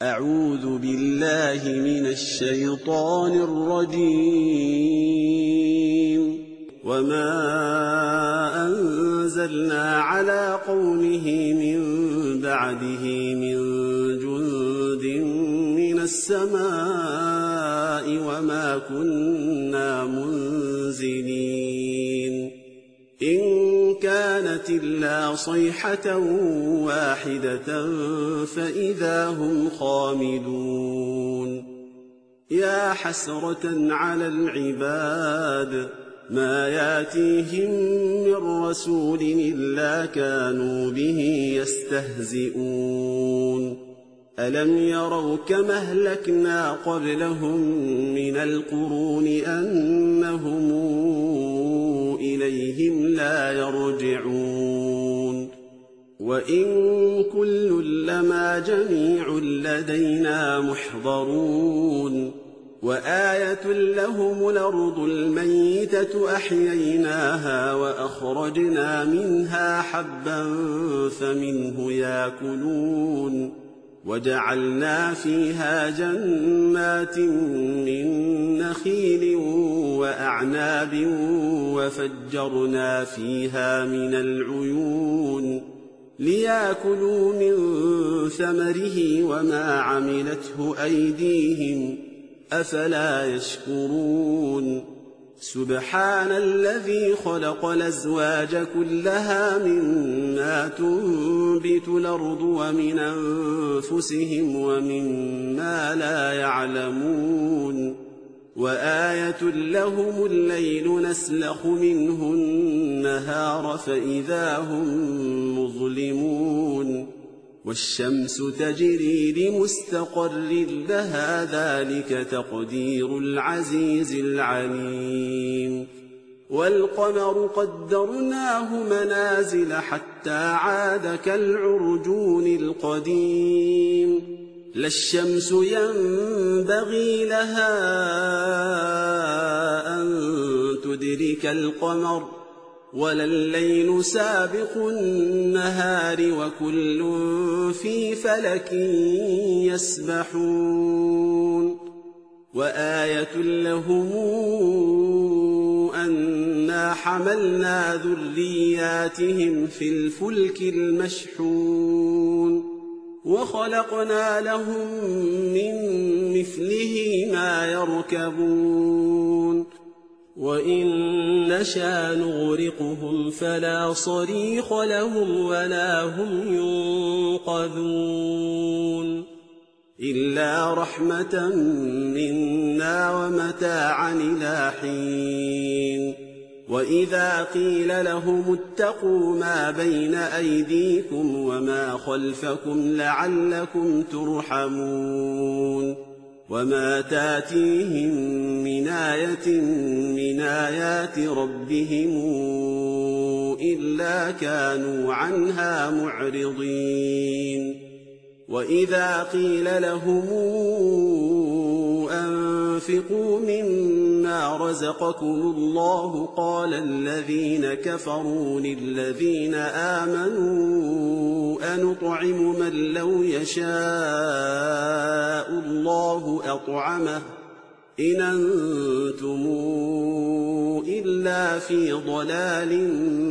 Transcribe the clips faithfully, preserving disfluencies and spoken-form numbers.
أعوذ بالله من الشيطان الرجيم. وما أنزلنا على قومه من بعده من جند من السماء وما كنا منزلين إن كانت إلا صيحة واحدة فإذا هم خامدون. يا حسرة على العباد ما ياتيهم من رسول إلا كانوا به يستهزئون. ألم يروا كما أهلكنا قبلهم من القرون أنهم إليهم لا يرجعون. وإن كل لما جميع لدينا محضرون. وآية لهم الأرض الميتة أحييناها وأخرجنا منها حبا فمنه يأكلون. وجعلنا فيها جنات من نخيل وأعناب وفجرنا فيها من العيون ليأكلوا من ثمره وما عملته أيديهم أفلا يشكرون. سبحان الذي خلق الأزواج كلها مما تنبت الأرض ومن أنفسهم ومما لا يعلمون. وآية لهم الليل نسلخ منه النهار فإذا هم مظلمون. والشمس تجري لمستقر لها ذلك تقدير العزيز العليم. والقمر قدرناه منازل حتى عاد كالعرجون القديم. لا الشمس ينبغي لها أن تدرك القمر ولا الليل سابق النهار وكل في فلك يسبحون. وآية لهم أنا حملنا ذرياتهم في الفلك المشحون وخلقنا لهم من مثله ما يركبون. وإن نشأ نغرقهم فلا صريخ لهم ولا هم ينقذون إلا رحمة منا ومتاعا إلى حين. وإذا قيل لهم اتقوا ما بين أيديكم وما خلفكم لعلكم ترحمون. وما تاتيهم من آية من آيات ربهم إلا كانوا عنها معرضين. وإذا قيل لهم أنفقوا مما رزقكم الله قال الذين كفروا للذين آمنوا أنطعم من لو يشاء الله أطعمه إن أنتم إلا في ضلال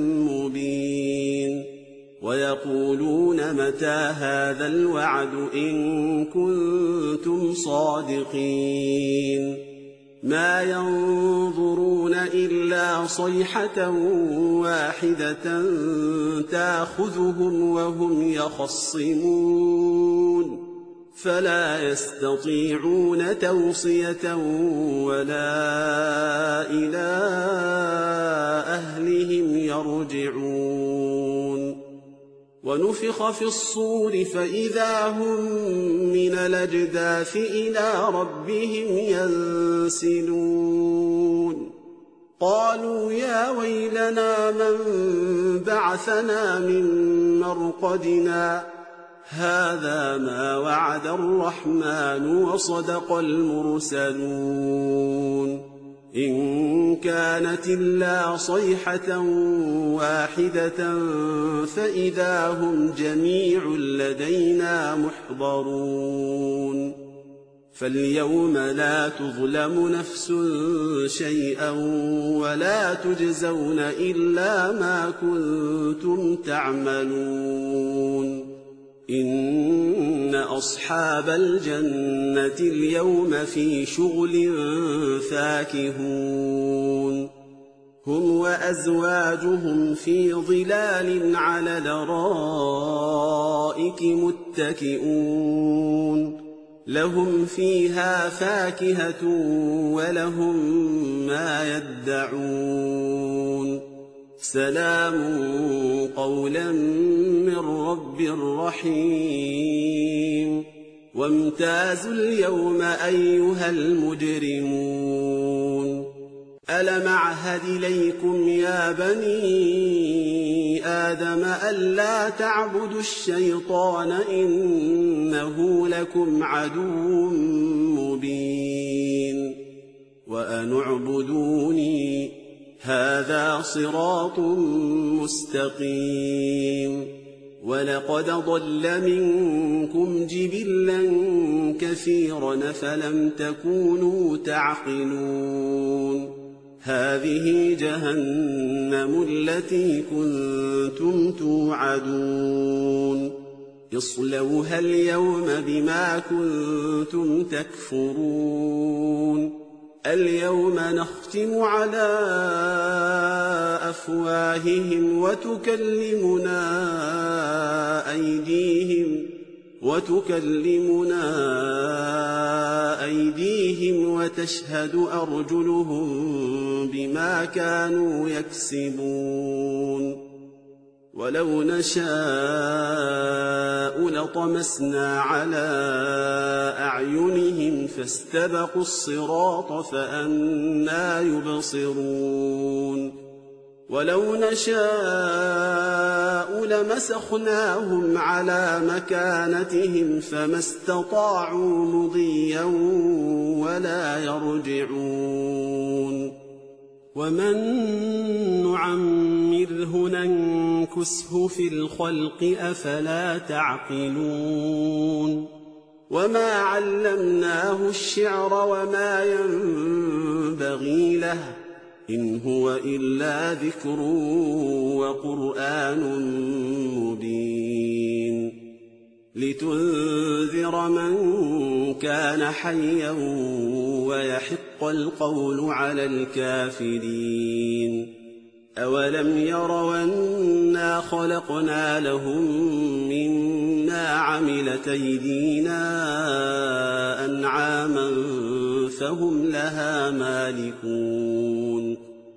مبين. ويقولون متى هذا الوعد إن كنتم صادقين. ما ينظرون إلا صيحة واحدة تأخذهم وهم يخصمون فلا يستطيعون توصية ولا إلى أهلهم يرجعون. ونفخ في الصور فإذا هم من الأجداث إلى ربهم ينسلون. قالوا يا ويلنا من بعثنا من مرقدنا هذا ما وعد الرحمن وصدق المرسلون. إن كانت إلا صيحة واحدة فإذا هم جميع لدينا محضرون فاليوم لا تظلم نفس شيئا ولا تجزون إلا ما كنتم تعملون إن أصحاب الجنة اليوم في شغل فاكهون هم وأزواجهم في ظلال على الأرائك متكئون لهم فيها فاكهة ولهم ما يدعون سلام قولا من رب رحيم وامتازوا اليوم أيها المجرمون ألم أعهد إليكم يا بني آدم ألا تعبدوا الشيطان إنه لكم عدو مبين وأن اعبدوني هذا صراط مستقيم ولقد ضل منكم جبلا كثيرا فلم تكونوا تعقلون هذه جهنم التي كنتم توعدون اصلوها اليوم بما كنتم تكفرون اليوم نختم على أفواههم وتكلمنا أيديهم وتكلمنا أيديهم وتشهد أرجلهم بما كانوا يكسبون ولو نشاء لطمسنا على أعينهم فاستبقوا الصراط فأنى يبصرون ولو نشاء لمسخناهم على مكانتهم فما استطاعوا مضيا ولا يرجعون ومن نعمره ننكسه في الخلق أفلا تعقلون وما علمناه الشعر وما ينبغي له إن هو إلا ذكر وقرآن مبين لتنذر من كان حيا ويحق القول على الكافرين أولم يروا أنا خلقنا لهم مما عملت أيدينا أنعاما فهم لها مالكون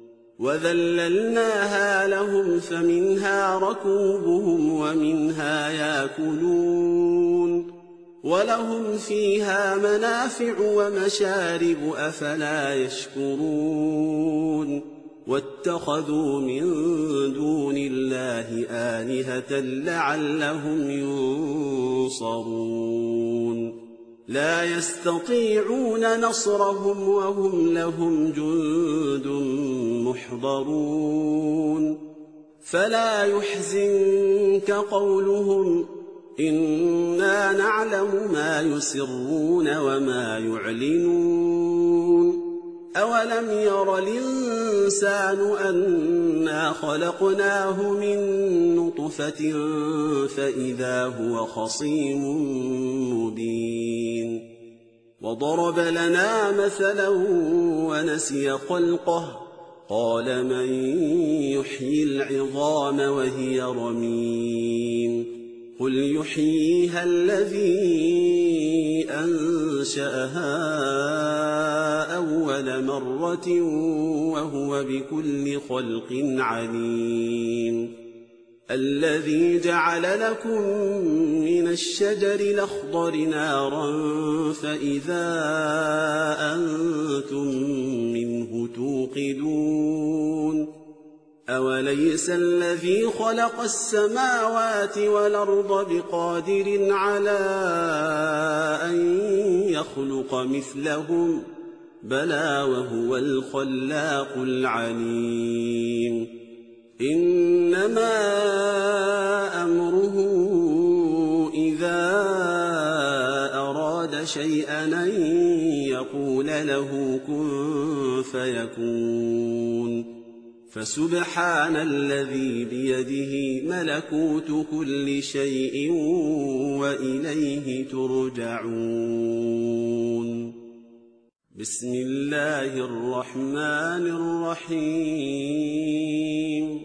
وذللناها لهم فمنها ركوبهم ومنها يأكلون ولهم فيها منافع ومشارب أفلا يشكرون واتخذوا من دون الله آلهة لعلهم ينصرون لا يستطيعون نصرهم وهم لهم جند محضرون فلا يحزنك قولهم إنا نعلم ما يسرون وما يعلنون أولم ير الإنسان أنا خلقناه من نطفة فإذا هو خصيم مبين وضرب لنا مثلا ونسي خلقه قال من يحيي العظام وهي رميم قل يحييها الذي أنشأها أول مرة وهو بكل خلق عليم الذي جعل لكم من الشجر الأخضر نارا فإذا أنتم منه توقدون أوليس الذي خلق السماوات والأرض بقادر على أن يخلق مثلهم بلى وهو الخلاق العليم إنما أمره إذا أراد شيئا أن يقول له كن فيكون فسبحان الذي بيده ملكوت كل شيء وإليه ترجعون بسم الله الرحمن الرحيم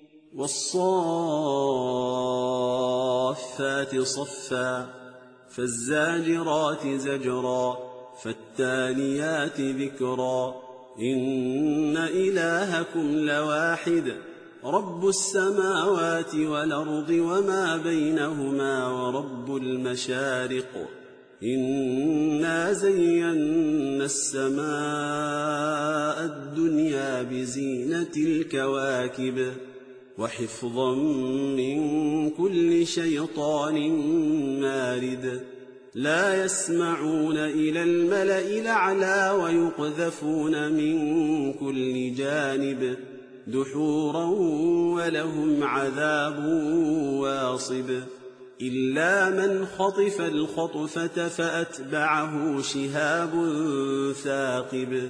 والصافات صفا فالزاجرات زجرا فالتاليات ذكرا إن إلهكم لواحد رب السماوات والأرض وما بينهما ورب المشارق إنا زينا السماء الدنيا بزينة الكواكب وحفظا من كل شيطان مارد لا يسمعون إلى الملأ الأعلى ويقذفون من كل جانب دحورا ولهم عذاب واصب إلا من خطف الخطفة فأتبعه شهاب ثاقب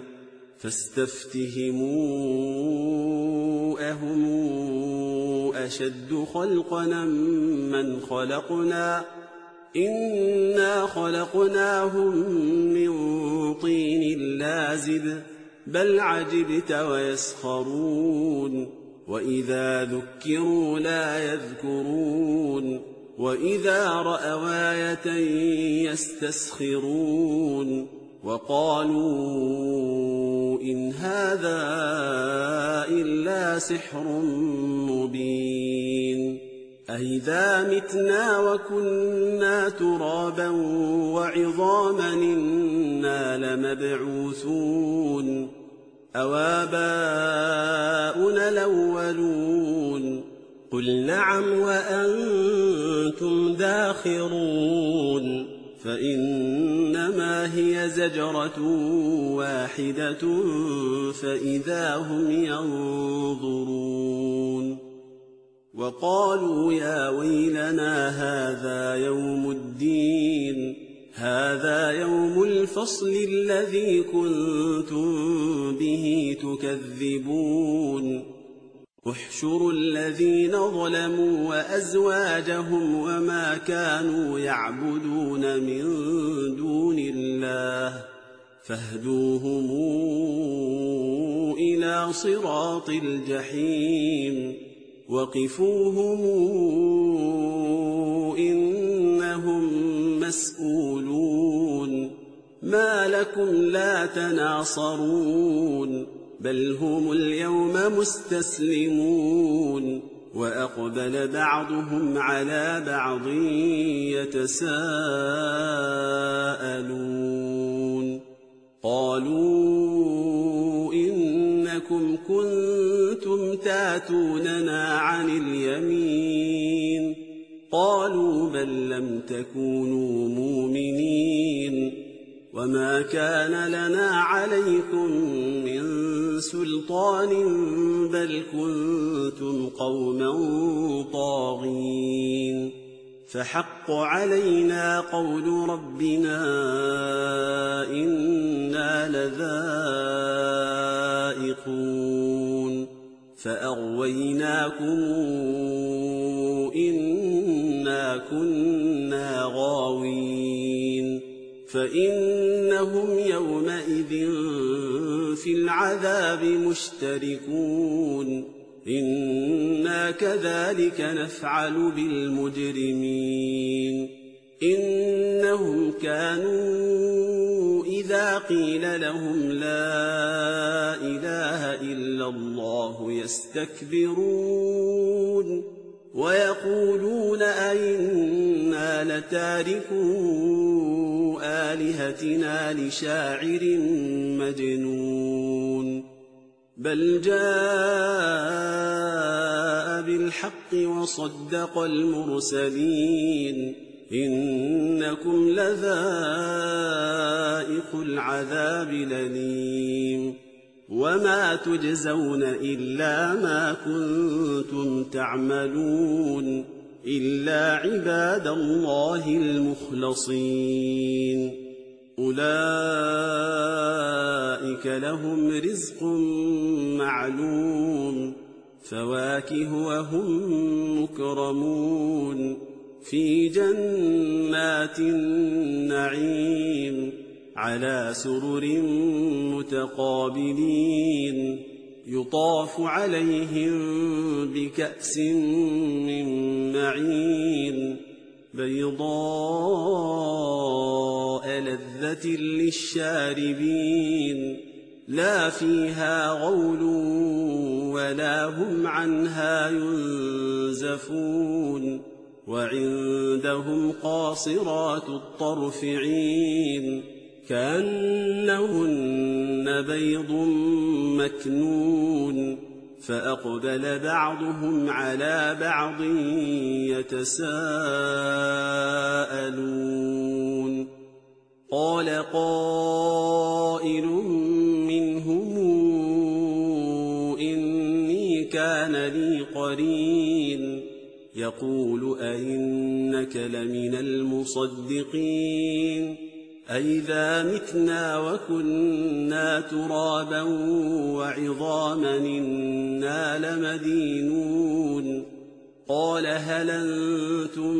فاستفتهموا أهم أشد خلقنا من خلقنا إنا خلقناهم من طين لازب بل عجبت ويسخرون وإذا ذكروا لا يذكرون وإذا رأوا آية يستسخرون وقالوا إن هذا إلا سحر مبين أإذا متنا وكنا ترابا وعظاما إنا لمبعوثون أوآباؤنا الأولون قل نعم وأنتم داخرون فإنما هي زجرة واحدة فإذا هم ينظرون وقالوا يا ويلنا هذا يوم الدين هذا يوم الفصل الذي كنتم به تكذبون احشروا الذين ظلموا وأزواجهم وما كانوا يعبدون من دون الله فاهدوهم إلى صراط الجحيم وقفوهم إنهم مسؤولون ما لكم لا تناصرون بل هم اليوم مستسلمون وأقبل بعضهم على بعض يتساءلون قالوا إنكم كنتم تاتوننا عن اليمين قالوا بل لم تكونوا مؤمنين وما كان لنا عليكم من سلطان بل كنتم قوما طاغين فحق علينا قول ربنا إنا لذائقون فأغويناكم إنا كنا غاوين فإنهم يومئذ في العذاب مشتركون إنا كذلك نفعل بالمجرمين إنهم كانوا إذا قيل لهم لا إله إلا الله يستكبرون ويقولون أئنا لتاركو آلهتنا لشاعر مجنون بل جاء بالحق وصدق المرسلين إنكم لذائق العذاب الأليم وما تجزون إلا ما كنتم تعملون إلا عباد الله المخلصين أولئك لهم رزق معلوم فواكه وهم مكرمون في جنات النعيم على سرر متقابلين يطاف عليهم بكأس من معين بيضاء لذة للشاربين لا فيها غول ولا هم عنها ينزفون وعندهم قاصرات الطرف عين كأنهن بيض مكنون فأقبل بعضهم على بعض يتساءلون قال قائل منهم إني كان لي قرين يقول أئنك لمن المصدقين أئذا متنا وكنا ترابا وعظاما إنا لمدينون قال هل أنتم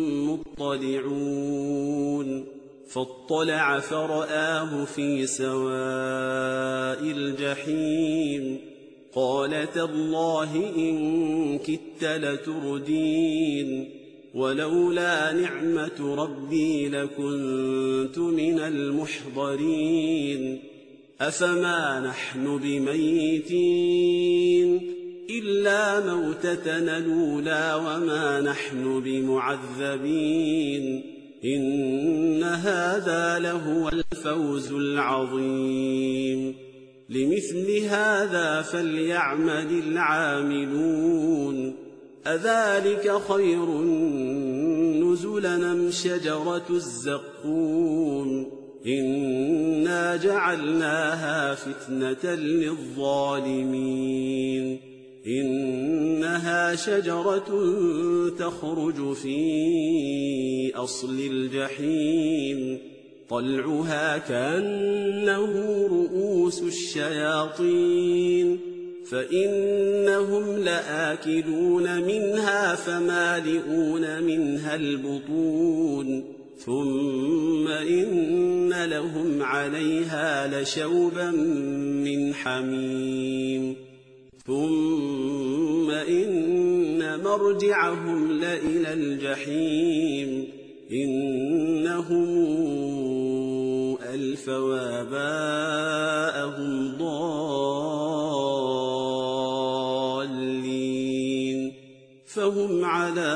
مطلعون فاطلع فرآه في سواء الجحيم قال تالله إن كدت لتردين ولولا نعمة ربي لكنت من المحضرين أفما نحن بميتين إلا موتتنا الأولى وما نحن بمعذبين إن هذا لهو الفوز العظيم لمثل هذا فليعمل العاملون أذلك خير نزلا أم شجرة الزقوم إنا جعلناها فتنة للظالمين إنها شجرة تخرج في أصل الجحيم طلعها كأنه رؤوس الشياطين فإنهم لآكلون منها فمالئون منها البطون ثم إن لهم عليها لشوبا من حميم ثم إن مرجعهم لإلى الجحيم إنهم ألفوا آباءهم ضالين فهم على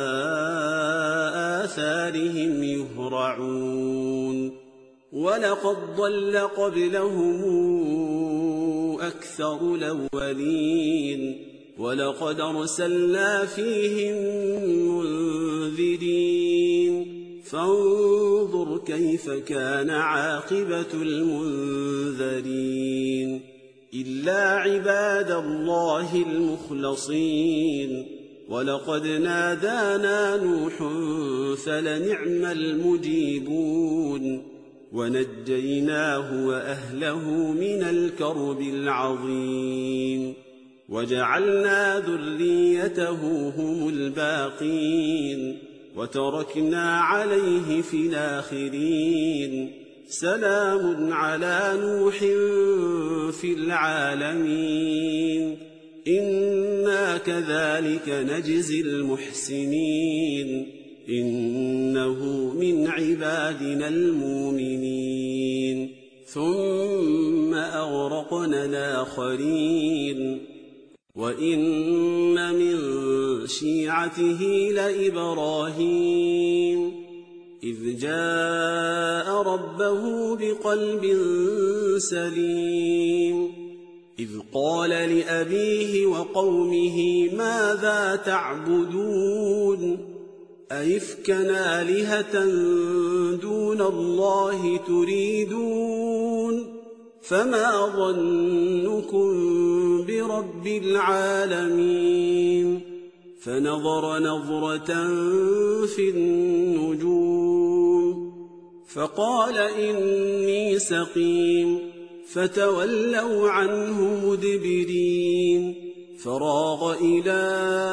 آثارهم يهرعون ولقد ضل قبلهم أكثر الأولين ولقد أرسلنا فيهم منذرين فانظر كيف كان عاقبة المنذرين إلا عباد الله المخلصين ولقد نادانا نوح فلنعم المجيبون ونجيناه وأهله من الكرب العظيم وجعلنا ذريته هم الباقين وتركنا عليه في الآخرين سلام على نوح في العالمين إنا كذلك نجزي المحسنين إنه من عبادنا المؤمنين ثم أغرقنا الآخرين وإن من شيعته لإبراهيم إذ جاء ربه بقلب سليم إذ قال لأبيه وقومه ماذا تعبدون أئفكا آلهة دون الله تريدون فما ظنكم برب العالمين فنظر نظرة في النجوم فقال إني سقيم فتولوا عنه مدبرين فراغ إلى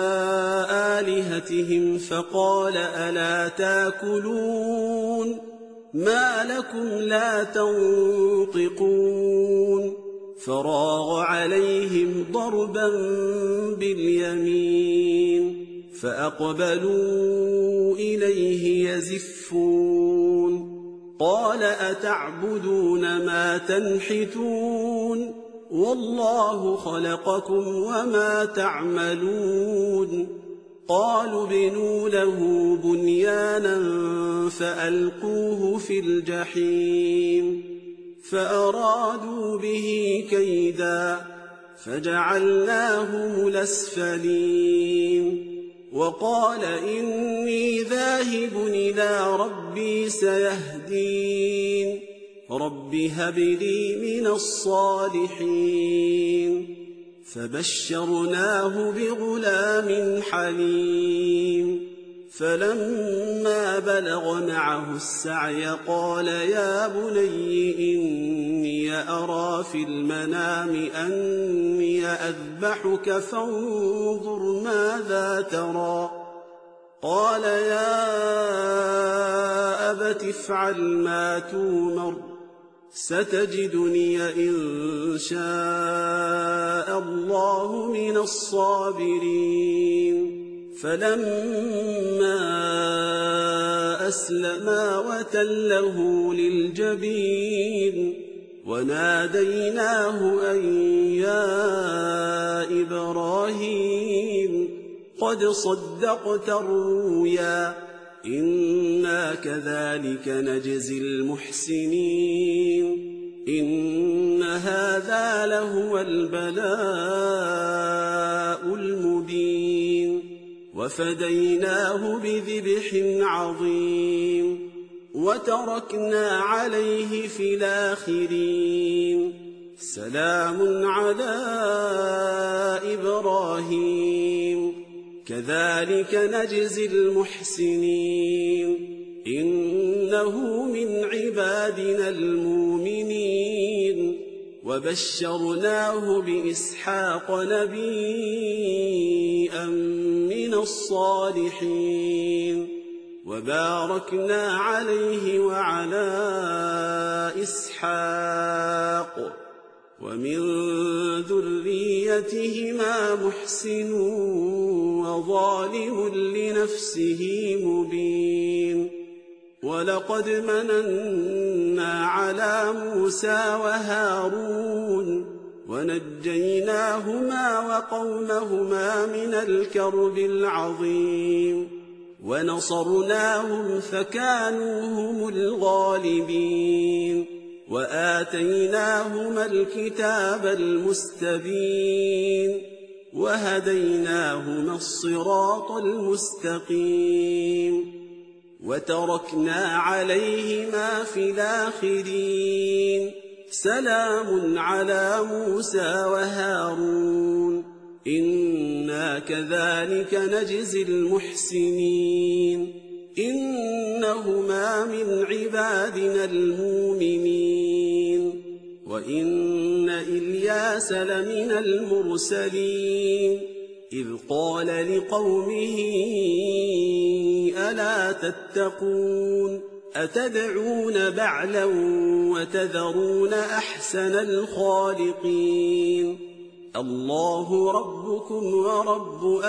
آلهتهم فقال ألا تاكلون ما لكم لا تنطقون فراغ عليهم ضربا باليمين فأقبلوا إليه يزفون قال أتعبدون ما تنحتون والله خلقكم وما تعملون قالوا ابنوا له بنيانا فألقوه في الجحيم فأرادوا به كيدا فجعلناهم الأسفلين وقال إني ذاهب إلى ربي سيهدين رب هب لي من الصالحين فبشرناه بغلام حليم فلما بلغ معه السعي قال يا بني إني أرى في المنام أني أذبحك فانظر ماذا ترى قال يا أبت افعل ما تؤمر ستجدني إن شاء الله من الصابرين فلما أسلما وتله للجبين وناديناه أن يا إبراهيم قد صدقت الرؤيا إنا كذلك نجزي المحسنين إن هذا لهو البلاء المبين وفديناه بذبح عظيم وتركنا عليه في الآخرين سلام على إبراهيم كذلك نجزي المحسنين إنه من عبادنا المؤمنين وبشرناه بإسحاق نبيا من الصالحين وباركنا عليه وعلى إسحاق ومن ذريتهما محسن وظالم لنفسه مبين ولقد مننا على موسى وهارون ونجيناهما وقومهما من الكرب العظيم ونصرناهم فكانوا هم الغالبين وآتيناهما الكتاب المستبين وهديناهما الصراط المستقيم وتركنا عليهما في الآخرين سلام على موسى وهارون إنا كذلك نجزي المحسنين إنهما من عبادنا المؤمنين وإن إلياس لمن المرسلين إذ قال لقومه ألا تتقون أتدعون بعلا وتذرون أحسن الخالقين الله ربكم ورب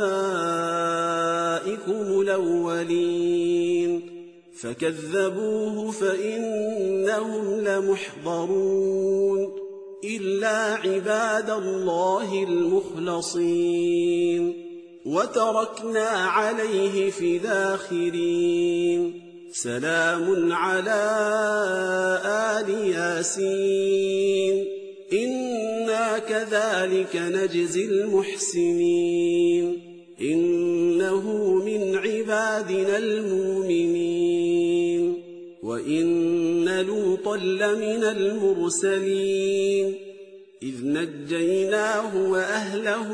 آبائكم الأولين فكذبوه فإنهم لمحضرون إلا عباد الله المخلصين وتركنا عليه في الآخرين سلام على آل ياسين إنا كذلك نجزي المحسنين إنه من عبادنا المؤمنين وإن لوطا لمن المرسلين إذ نجيناه وأهله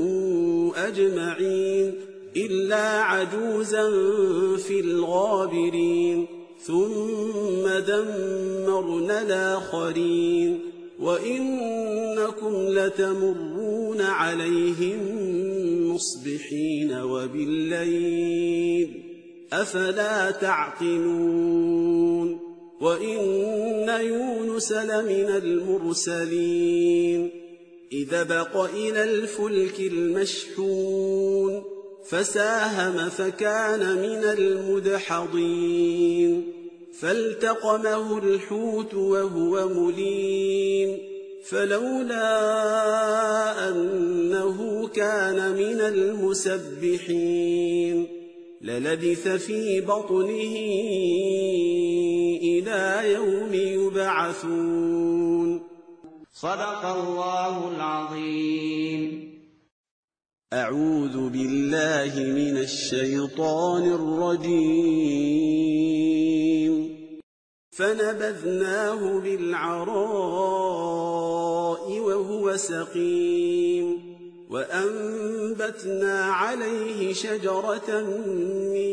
أجمعين إلا عجوزا في الغابرين ثم دمرنا الآخرين وإنكم لتمرون عليهم مصبحين وبالليل أفلا تعقلون وإن يونس لمن المرسلين إذ بق إلى الفلك المشحون فساهم فكان من المدحضين فالتقمه الحوت وهو مليم فلولا أنه كان من المسبحين للبث في بطنه إلى يوم يبعثون. صدق الله العظيم. أعوذ بالله من الشيطان الرجيم. فنبذناه بالعراء وهو سقيم وأنبتنا عليه شجرة من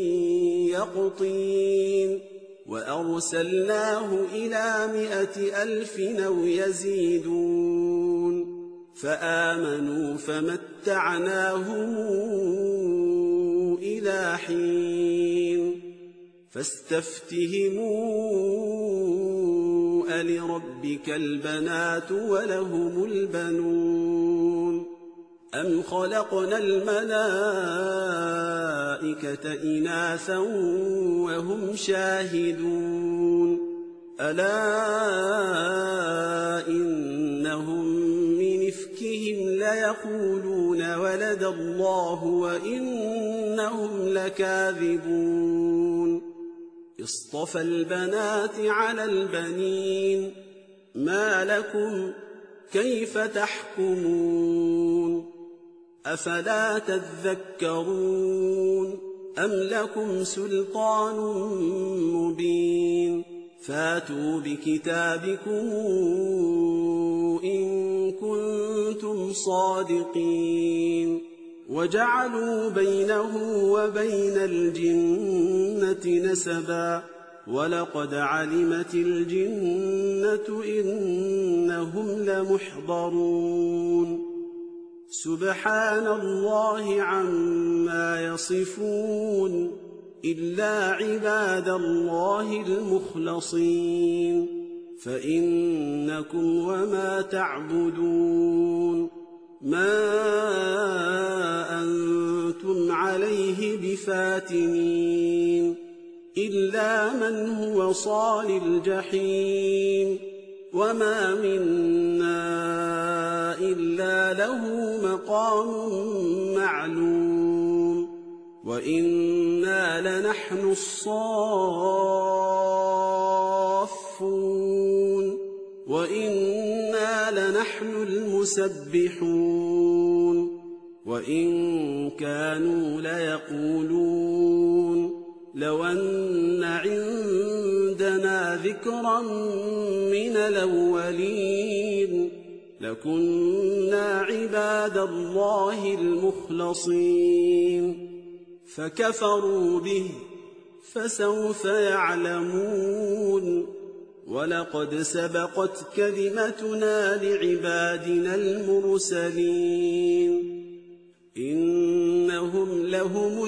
يقطين وأرسلناه إلى مائة ألف أو يزيدون فآمنوا فمتعناهم إلى حين فاستفتهموا ألربك البنات ولهم البنون أم خلقنا الملائكة إناثا وهم شاهدون ألا إنهم من إفكهم ليقولون ولد الله وإنهم لكاذبون اصطفى البنات على البنين ما لكم كيف تحكمون أفلا تذكرون أم لكم سلطان مبين فاتوا بكتابكم إن كنتم صادقين وجعلوا بينه وبين الجنة نسبا ولقد علمت الجنة إنهم لمحضرون سبحان الله عما يصفون إلا عباد الله المخلصين فإنكم وما تعبدون ما أنتم عليه بفاتنين إلا من هو صال الجحيم وما منا إلا له مقام معلوم وإنا لنحن الصافون وإنا لنحن المسبحون وإن كانوا ليقولون لو أن عندنا ذكرا من الأولين لكنا عباد الله المخلصين فكفروا به فسوف يعلمون ولقد سبقت كلمتنا لعبادنا المرسلين إنهم لهم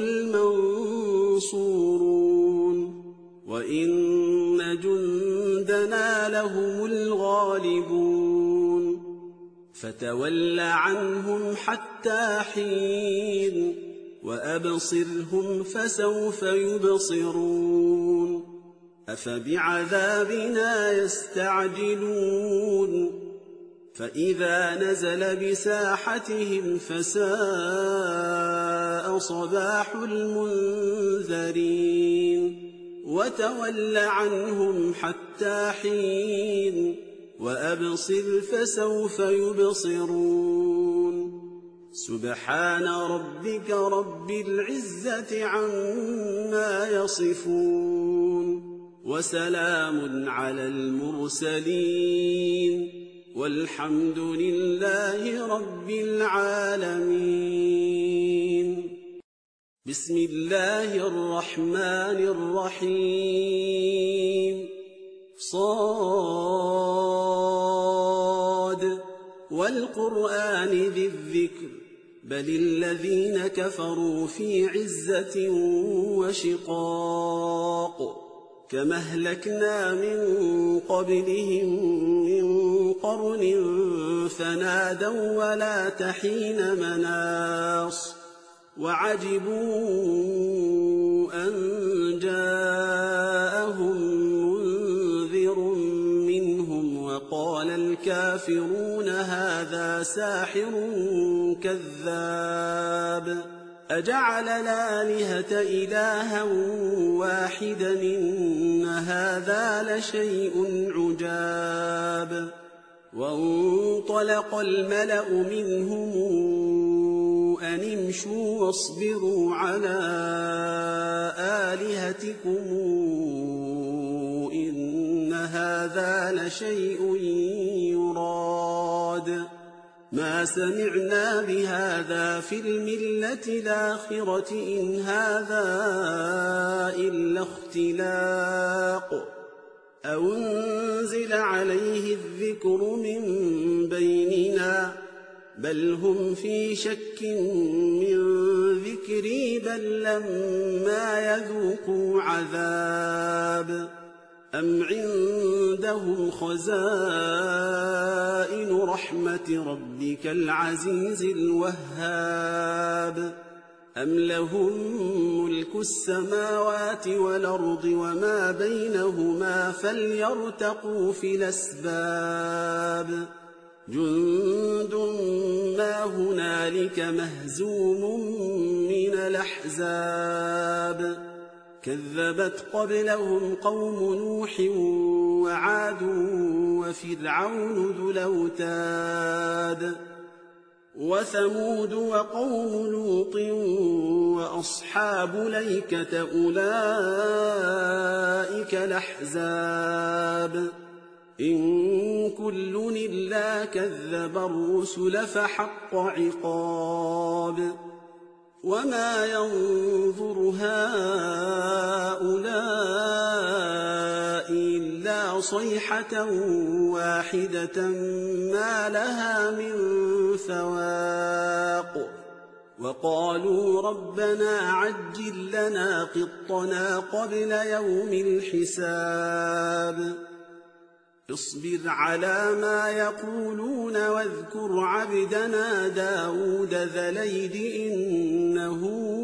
المنصورون وإن جندنا لهم الغالبون فتول عنهم حتى حين وأبصرهم فسوف يبصرون أفبعذابنا يستعجلون فإذا نزل بساحتهم فساء صباح المنذرين وتول عنهم حتى حين وأبصر فسوف يبصرون سبحان ربك رب العزة عما يصفون وسلام على المرسلين والحمد لله رب العالمين. بسم الله الرحمن الرحيم. صاد والقرآن ذي الذكر بل الذين كفروا في عزة وشقاق كما أهلكنا من قبلهم من قرن فنادوا ولا تحين مناص وعجبوا أن جاءهم منذر منهم وقال الكافرون هذا ساحر كذاب أجعل الآلهة إلها واحدا إن هذا لشيء عجاب. وانطلق الملأ منهم أن امشوا واصبروا على آلهتكم إن هذا لشيء يراد ما سمعنا بهذا في الملة الآخرة إن هذا إلا اختلاق أو أنزل عليه الذكر من بيننا بل هم في شك من ذكري بل لما يذوقوا عذاب أم عندهم خزائن رحمة ربك العزيز الوهاب أم لهم ملك السماوات والأرض وما بينهما فليرتقوا في الأسباب جند ما هنالك مهزوم من الأحزاب كذبت قبلهم قوم نوح وعاد وفرعون ذو الأوتاد وثمود وقوم لوط وأصحاب الأيكة أولئك الأحزاب إن كل إلا كذب الرسل فحق عقاب وما ينظر هؤلاء إلا صيحة واحدة ما لها من فواق وقالوا ربنا عجل لنا قطنا قبل يوم الحساب اصبر على ما يقولون واذكر عبدنا داود ذا الأيد إنه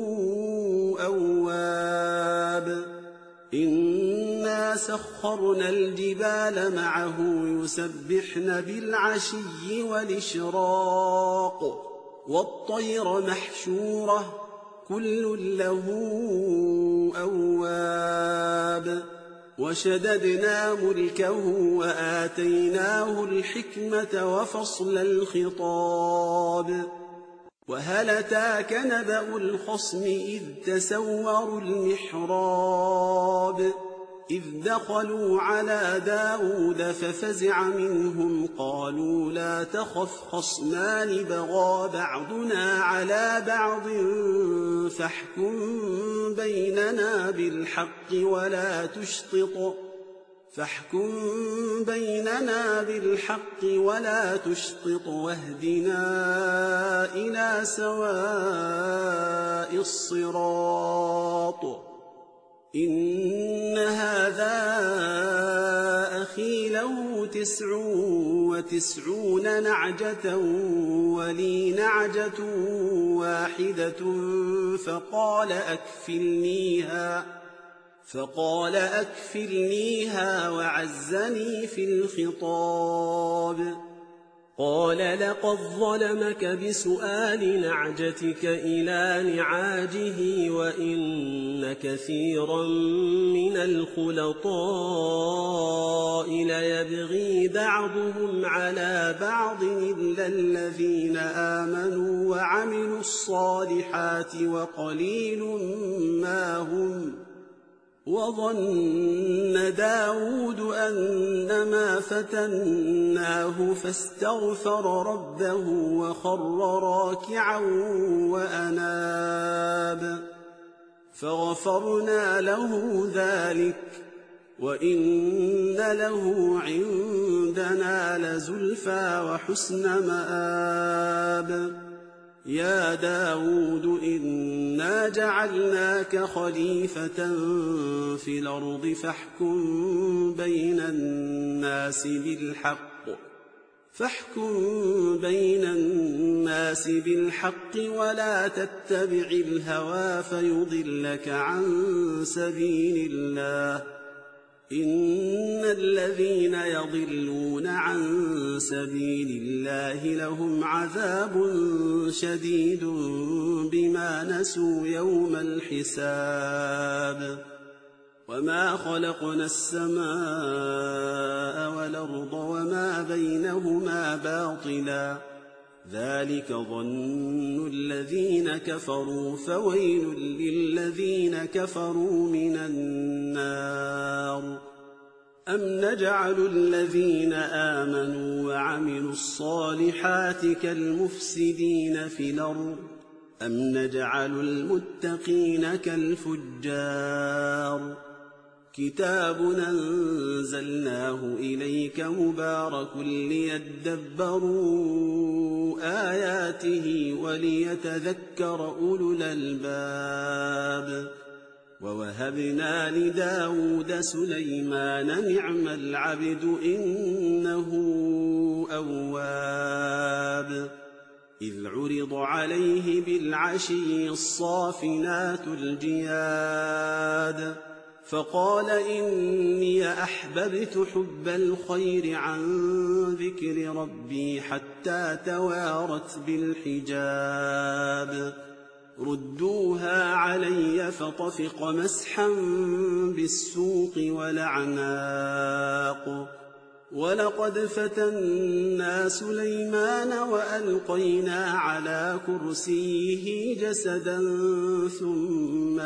أواب إنا سخرنا الجبال معه يسبحن بالعشي والإشراق والطير محشورة كل له أواب وشددنا ملكه وآتيناه الحكمة وفصل الخطاب وهل أتاك نبأ الخصم إذ تسوروا المحراب إذ دخلوا على داود ففزع منهم قالوا لا تخف خصمان بغى بعضنا على بعض فاحكم بيننا بالحق ولا تشطط فاحكم بيننا بالحق ولا تشطط واهدنا إلى سواء الصراط إن هذا أخي له تسع وتسعون نعجة ولي نعجة واحدة فقال أكفلنيها فقال أكفلنيها وعزني في الخطاب قال لقد ظلمك بسؤال نعجتك إلى نعاجه وإن كثيرا من الخلطاء ليبغي يأتل بعضهم على بعض إلا الذين آمنوا وعملوا الصالحات وقليل ما هم. وظن داود أنما فتناه فاستغفر ربه وخر راكعا وأناب فغفرنا له ذلك وإن له عندنا لزلفى وحسن مآب. يا داود إنا جعلناك خليفة في الأرض فاحكم بين الناس بالحق فاحكم بين الناس بالحق ولا تتبع الهوى فيضلك عن سبيل الله. إن الذين يضلون عن سبيل الله لهم عذاب شديد بما نسوا يوم الحساب. وما خلقنا السماء والأرض وما بينهما باطلا ذلك ظن الذين كفروا فويل للذين كفروا من النار. أم نجعل الذين آمنوا وعملوا الصالحات كالمفسدين في الأرض أم نجعل المتقين كالفجار. كتاب أنزلناه إليك مبارك ليدبروا آياته وليتذكر أولو الألباب. ووهبنا لداود سليمان نعم العبد إنه أواب. إذ عرض عليه بالعشي الصافنات الجياد فقال إني أحببت حب الخير عن ذكر ربي حتى توارت بالحجاب. ردوها علي فطفق مسحا بالسوق والأعناق. ولقد فتنا سليمان وألقينا على كرسيه جسدا ثم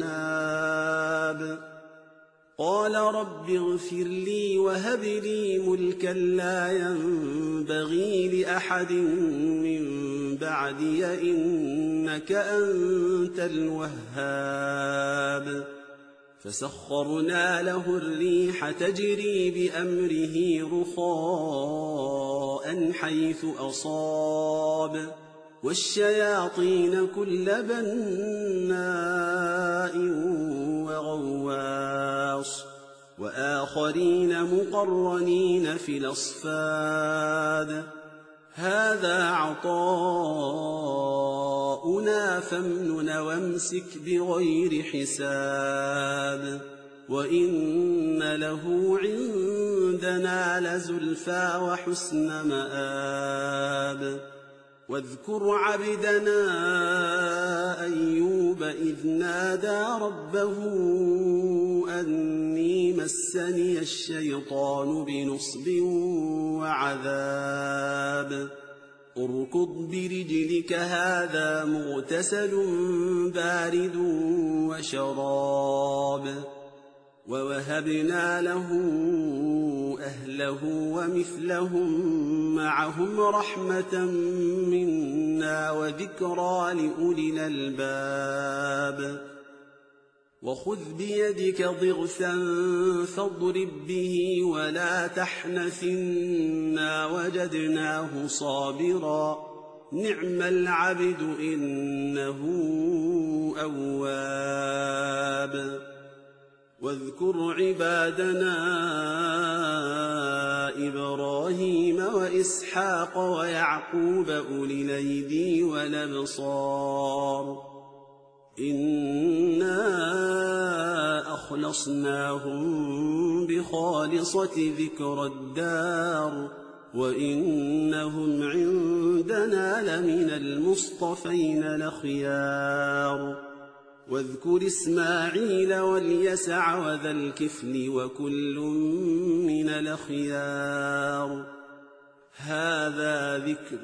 أناب قال رب اغفر لي وهب لي ملكا لا ينبغي لأحد من بعدي إنك أنت الوهاب. فسخرنا له الريح تجري بأمره رخاء حيث أصاب والشياطين كل بناء وغواص وآخرين مقرنين في الأصفاد. هذا عطاؤنا فامنن وامسك بغير حساب. وإن له عندنا لزلفى وحسن مآب. واذكر عبدنا أيوب إذ نادى ربه أني مسني الشيطان بنصب وعذاب. اركض برجلك هذا مغتسل بارد وشراب. ووهبنا له أهله ومثلهم معهم رحمة منا وذكرى لأولي الألباب. وخذ بيدك ضغثا فاضرب به ولا تحنث إنا وجدناه صابرا نعم العبد إنه أواب. واذكر عبادنا إبراهيم وإسحاق ويعقوب أولي الأيدي والأبصار إنا أخلصناهم بخالصة ذكر الدار وإنهم عندنا لمن المصطفين الأخيار. واذكر إسماعيل واليسع وذا الكفل وكل من لخيار هذا ذكر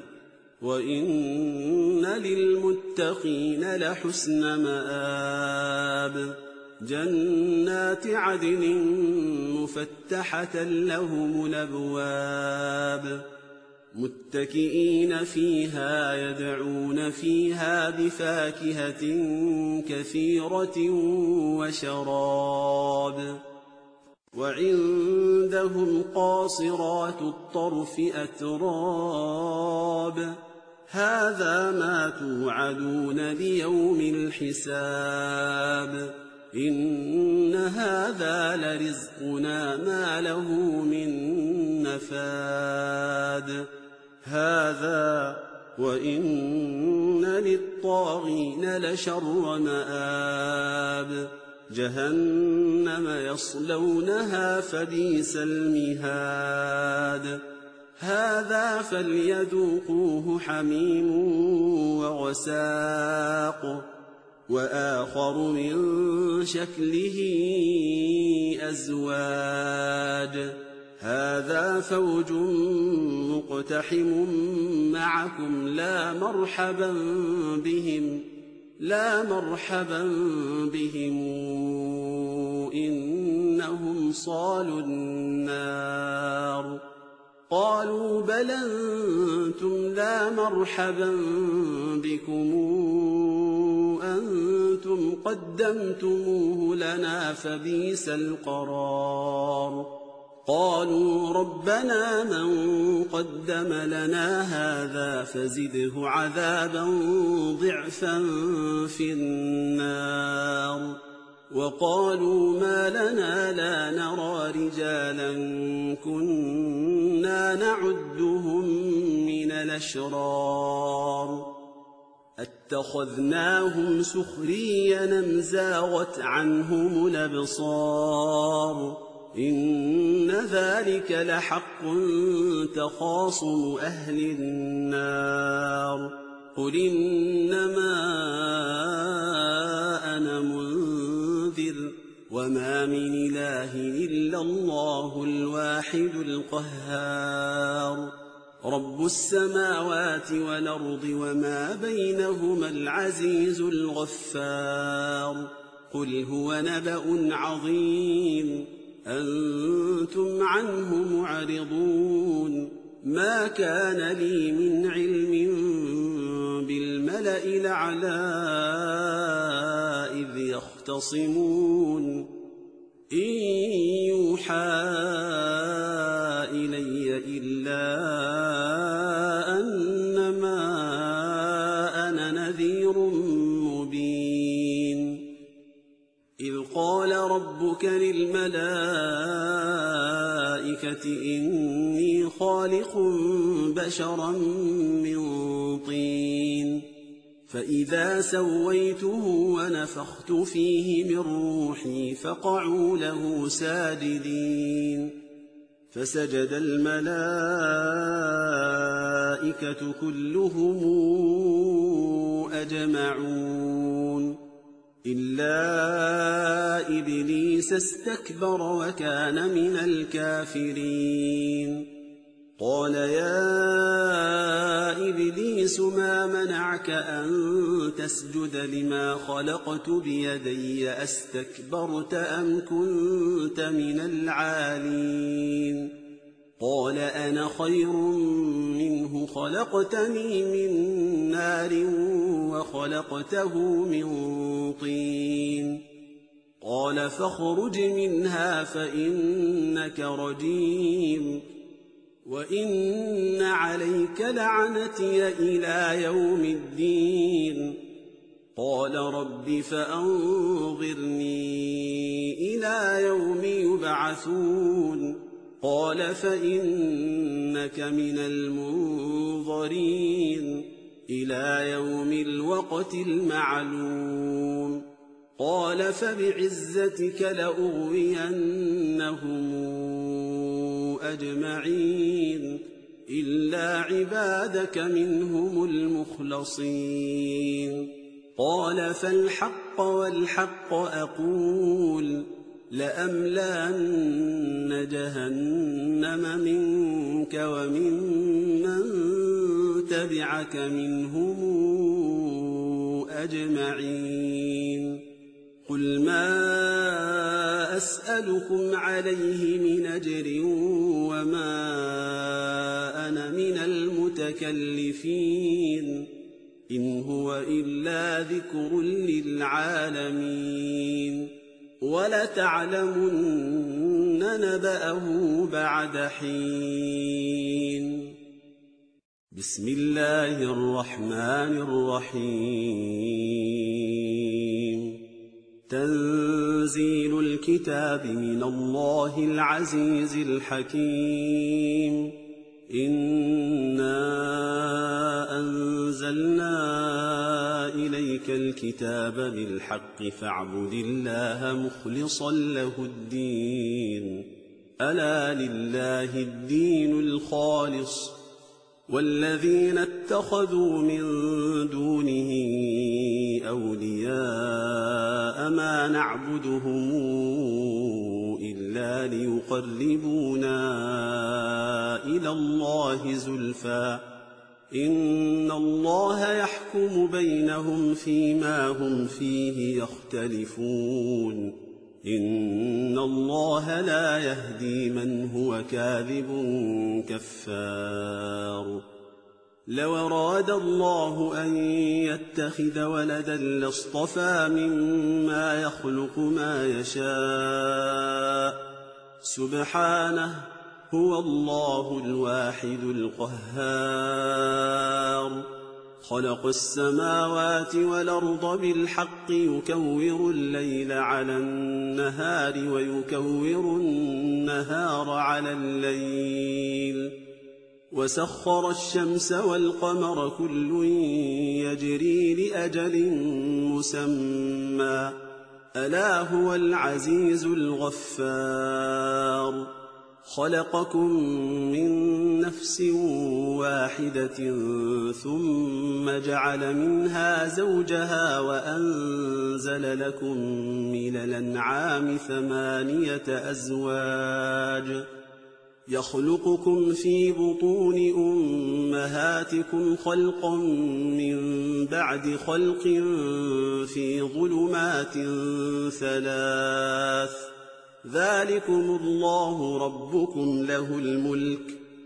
وإن للمتقين لحسن مآب جنات عدن مفتحة لهم الأبواب متكئين فيها يدعون فيها بفاكهة كثيرة وشراب وعندهم قاصرات الطرف أتراب هذا ما توعدون ليوم الحساب إن هذا لرزقنا ما له من نفاد هذا وإن للطاغين لشر مآب جهنم يصلونها فبئس المهاد هذا فليذوقوه حميم وغساق وآخر من شكله أزواج هذا فوج مقتحم معكم لا مرحبا بهم لا مرحبا بهم إنهم صالوا النار قالوا بل أنتم لا مرحبا بكم أنتم قدمتموه لنا فبئس القرار قالوا ربنا من قدم لنا هذا فزده عذابا ضعفا في النار وقالوا ما لنا لا نرى رجالا كنا نعدهم من الأشرار اتخذناهم سخريا أم زاغت عنهم الأبصار إن ذلك لحق تخاصم أهل النار قل إنما أنا منذر وما من إله إلا الله الواحد القهار رب السماوات والأرض وما بينهما العزيز الغفار قل هو نبأ عظيم أنتم عنه معرضون ما كان لي من علم بالملأ الأعلى إذ يختصمون إن يوحى إلي إلا أنما أنا نذير مبين إذ قال ربك للملائكة إني خالق بشرا من طين فإذا سويته ونفخت فيه من روحي فقعوا له ساجدين فسجد الملائكة كلهم أجمعون إلا إبليس استكبر وكان من الكافرين قال يا إبليس ما منعك أن تسجد لما خلقت بيدي أستكبرت أم كنت من العالين قال أنا خير منه خلقتني من نار وخلقته من طين قال فاخرج منها فإنك رجيم وإن عليك لعنتي إلى يوم الدين قال رب فأنظرني إلى يوم يبعثون قال فإنك من المنظرين إلى يوم الوقت المعلوم قال فبعزتك لأغوينهم أجمعين إلا عبادك منهم المخلصين قال فالحق والحق أقول لأملأن جهنم منك وممن تبعك منهم أجمعين قل ما أسألكم عليه من أجر وما أنا من المتكلفين إن هو إلا ذكر للعالمين ولتعلمن نبأه بعد حين بسم الله الرحمن الرحيم تنزيل الكتاب من الله العزيز الحكيم إنا أنزلنا إليك الكتاب بالحق فاعبد الله مخلصا له الدين ألا لله الدين الخالص والذين اتخذوا من دونه أولياء ما نعبدهم إلا ليقربونا إلى الله زلفى إن الله يحكم بينهم فيما هم فيه يختلفون إن الله لا يهدي من هو كاذب كفار لو أراد الله أن يتخذ ولدا لاصطفى مما يخلق ما يشاء سبحانه هو الله الواحد القهار خلق السماوات والأرض بالحق يكور الليل على النهار ويكور النهار على الليل وسخر الشمس والقمر كل يجري لأجل مسمى ألا هو العزيز الغفار خلقكم من نفس واحدة ثم جعل منها زوجها وأنزل لكم من الأنعام ثمانية أزواج يخلقكم في بطون أمهاتكم خلقا من بعد خلق في ظلمات ثلاث ذلكم الله ربكم له الملك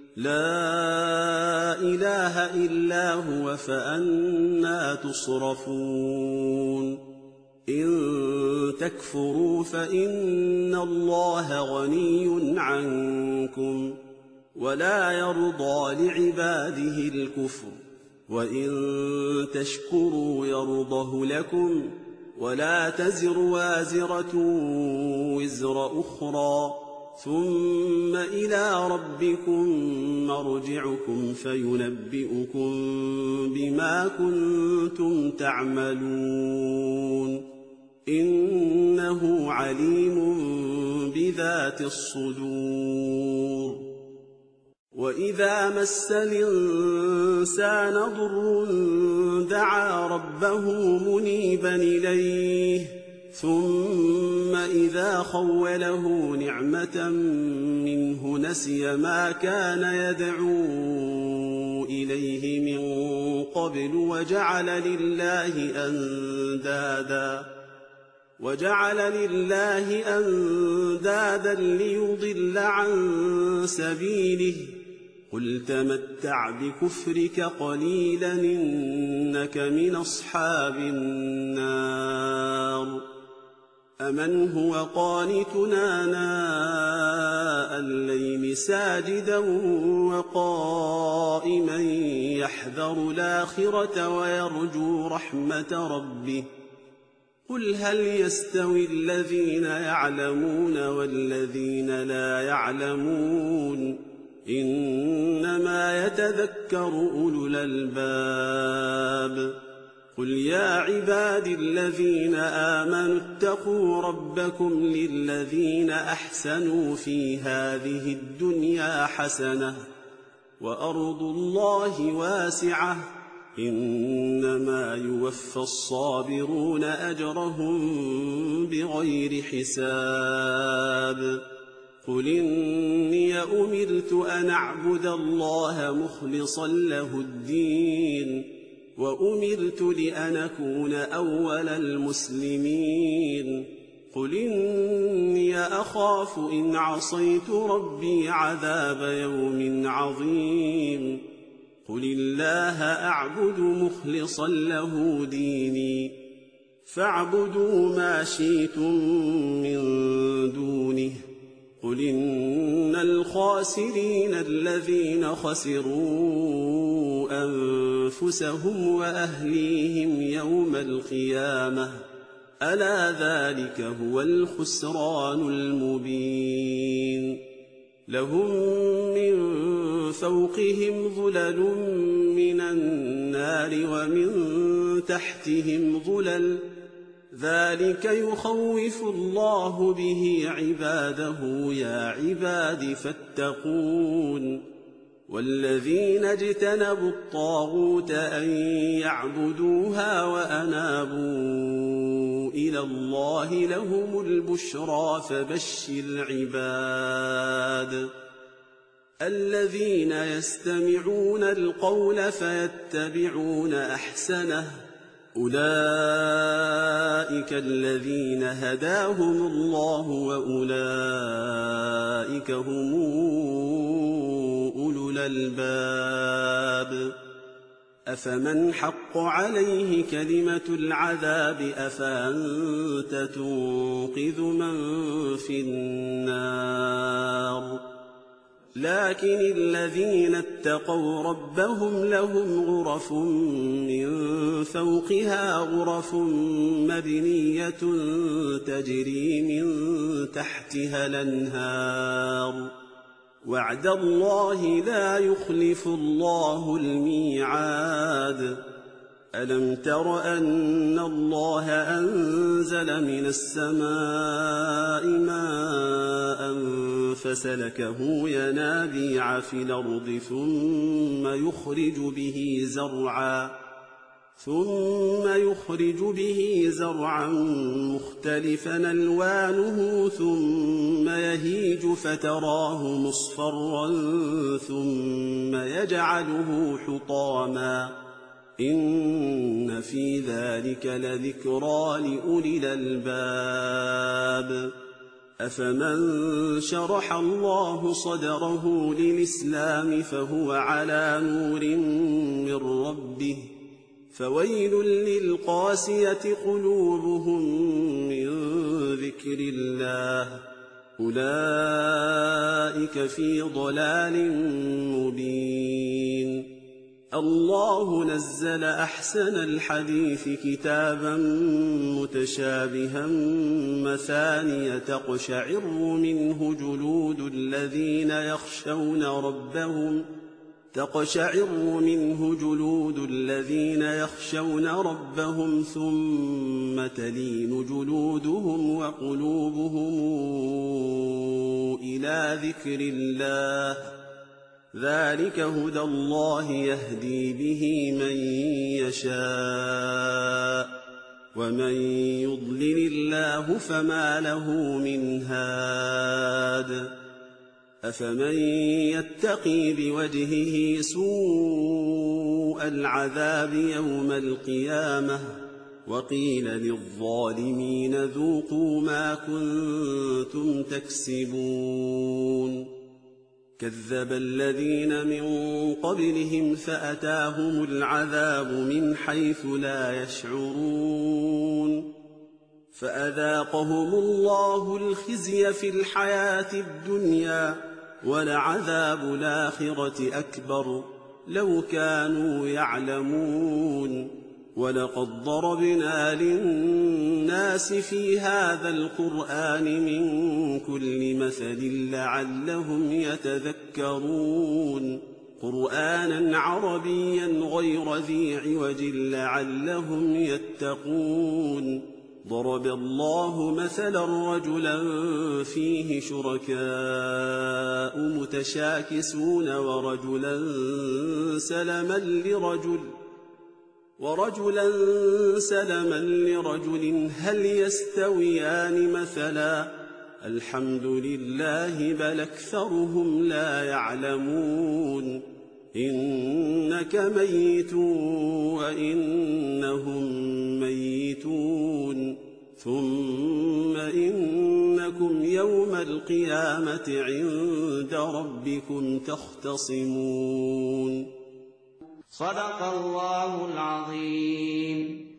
لا إله إلا هو فأنى تصرفون إن تكفروا فإن الله غني عنكم ولا يرضى لعباده الكفر وإن تشكروا يرضه لكم ولا تزر وازرة وزر أخرى ثم إلى ربكم مرجعكم فينبئكم بما كنتم تعملون إنه عليم بذات الصدور وإذا مس الإنسان ضر دعا ربه منيبا إليه ثم إذا خوله نعمة منه نسي ما كان يدعو إليه من قبل وجعل لله أندادا وجعل لله أندادا ليضل عن سبيله قل تمتع بكفرك قليلا إنك من أصحاب النار أمن هو قانتنا آناء الليل ساجدا وقائما يحذر الآخرة ويرجو رحمة ربه قل هل يستوي الذين يعلمون والذين لا يعلمون إنما يتذكر أولو الألباب قل يا عباد الذين آمنوا اتقوا ربكم للذين أحسنوا في هذه الدنيا حسنة وأرض الله واسعة إنما يوفى الصابرون أجرهم بغير حساب قل إني أمرت أن أعبد الله مخلصا له الدين وأمرت لأن أكون أول المسلمين قل إني أخاف إن عصيت ربي عذاب يوم عظيم قل الله أعبد مخلصا له ديني فاعبدوا ما شئتم من دونه قل إن الخاسرين الذين خسروا أنفسهم وأهليهم يوم القيامة ألا ذلك هو الخسران المبين لهم من فوقهم ظلل من النار ومن تحتهم ظلل ذلك يخوف الله به عباده يا عباد فاتقون والذين اجتنبوا الطاغوت أن يعبدوها وأنابوا إلى الله لهم البشرى فبشر عباد الذين يستمعون القول فيتبعون أحسنه أولئك الذين هداهم الله وأولئك هم أولو الألباب أفمن حق عليه كلمة العذاب أفأنت تنقذ من في النار لكن الذين اتقوا ربهم لهم غرف من فوقها غرف مبنية تجري من تحتها الأنهار وعد الله لا يخلف الله الميعاد ألم تر أن الله أنزل من السماء ماء فسلكه ينابيع في الأرض ثم يخرج به زرعا ثم يخرج به زرعا مختلفا ألوانه ثم يهيج فتراه مصفرا ثم يجعله حطاما إن في ذلك لذكرى لأولي الألباب أفمن شرح الله صدره للإسلام فهو على نور من ربه فويل للقاسية قلوبهم من ذكر الله أولئك في ضلال مبين الله نزل أحسن الحديث كتابا متشابها مثانية تقشعر منه جلود الذين يخشون ربهم تقشعر منه جلود الذين يخشون ربهم ثم تلين جلودهم وقلوبهم إلى ذكر الله ذلك هدى الله يهدي به من يشاء ومن يضلل الله فما له من هاد أفمن يتقي بوجهه سوء العذاب يوم القيامة وقيل للظالمين ذوقوا ما كنتم تكسبون كذب الذين من قبلهم فأتاهم العذاب من حيث لا يشعرون فأذاقهم الله الخزي في الحياة الدنيا ولعذاب الآخرة أكبر لو كانوا يعلمون ولقد ضربنا للناس في هذا القرآن من كل مثل لعلهم يتذكرون قرآنا عربيا غير ذي عوج لعلهم يتقون ضرب الله مثلا رجلا فيه شركاء متشاكسون ورجلا سلما لرجل ورجلا سلما لرجل هل يستويان مثلا الحمد لله بل أكثرهم لا يعلمون إنك ميت وإنهم ميتون ثم إنكم يوم القيامة عند ربكم تختصمون. صدق الله العظيم.